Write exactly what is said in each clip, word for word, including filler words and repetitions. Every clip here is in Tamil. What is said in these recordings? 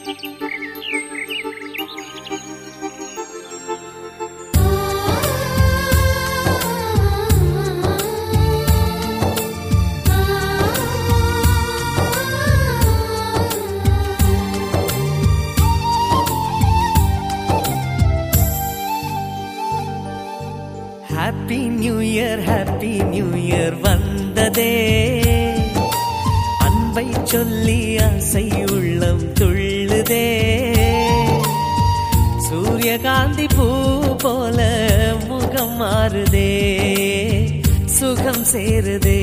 Happy new year happy new year வந்ததே, அன்பை சொல்லி ஆசை உள்ளம் துள்ளுதே. சூரியகாந்தி பூ போல முகம் மாறுதே, சுகம் சேருதே.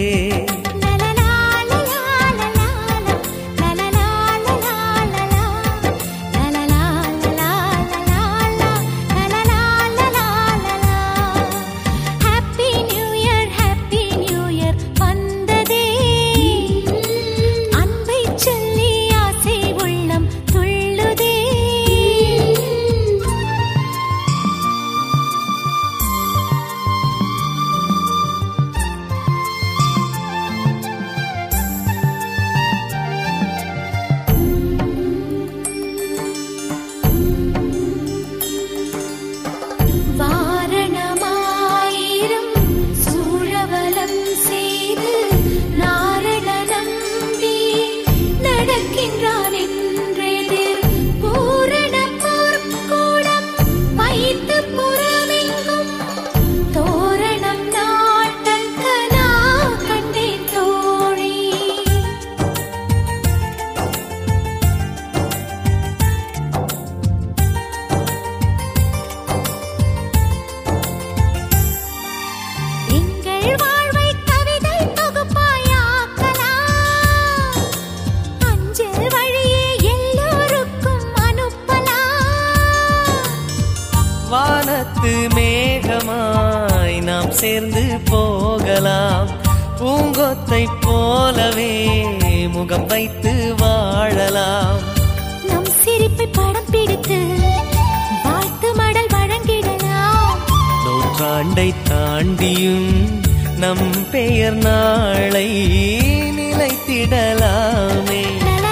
வானத்து மேகமாய் நாம் சேர்ந்து போகலாம், பூங்கொத்தை போலவே முகம் வைத்து வாழலாம். நம் சிரிப்பை படம் பிடித்து வாழ்த்து மடல் வழங்கிடலாம். நூற்றாண்டை தாண்டியும் நம் பெயர் நாளை நிலைத்திடலாமே.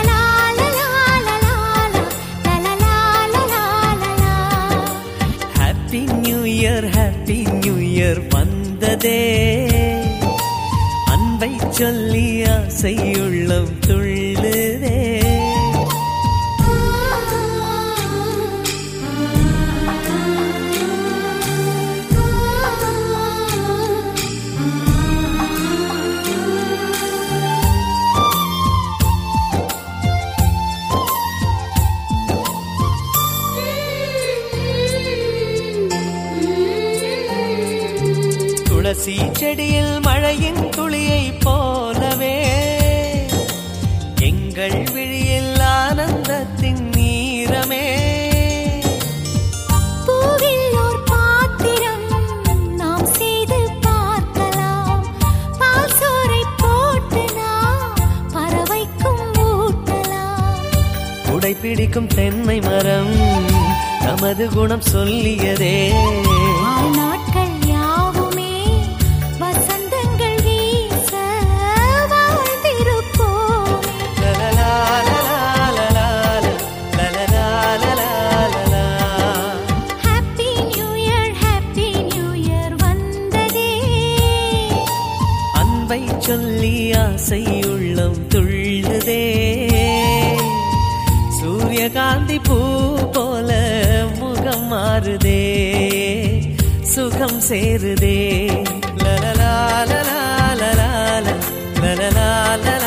Happy new year happy new year வந்ததே, அன்பை சொல்லி ஆசை உள்ளம் துள்ளுதே. துளசி செடியில் மழையின் துளியை போலவே எங்கள் விழியில் ஆனந்தத்தின் நீரமே. பூவில் ஓர் பாத்திரம் நாம் செய்து பார்க்கலாம், பால் சோறை போட்டு நாம் பறவைக்கும் ஊட்டலாம். உடை பிடிக்கும் தென்னை மரம் நமது குணம் சொல்லியதே. நாட்கள் யாவுமே வசந்தங்கள் வீச வாழ்ந்திருப்போமே. Happy new year happy new year வந்ததே, அன்பை சொல்லி ஆசை உள்ளம் துள்ளுதே. சூரியகாந்தி பூ போல முகம் மாறுதே, சுகம் சேருதே. லலலா லலா லலா லலலா.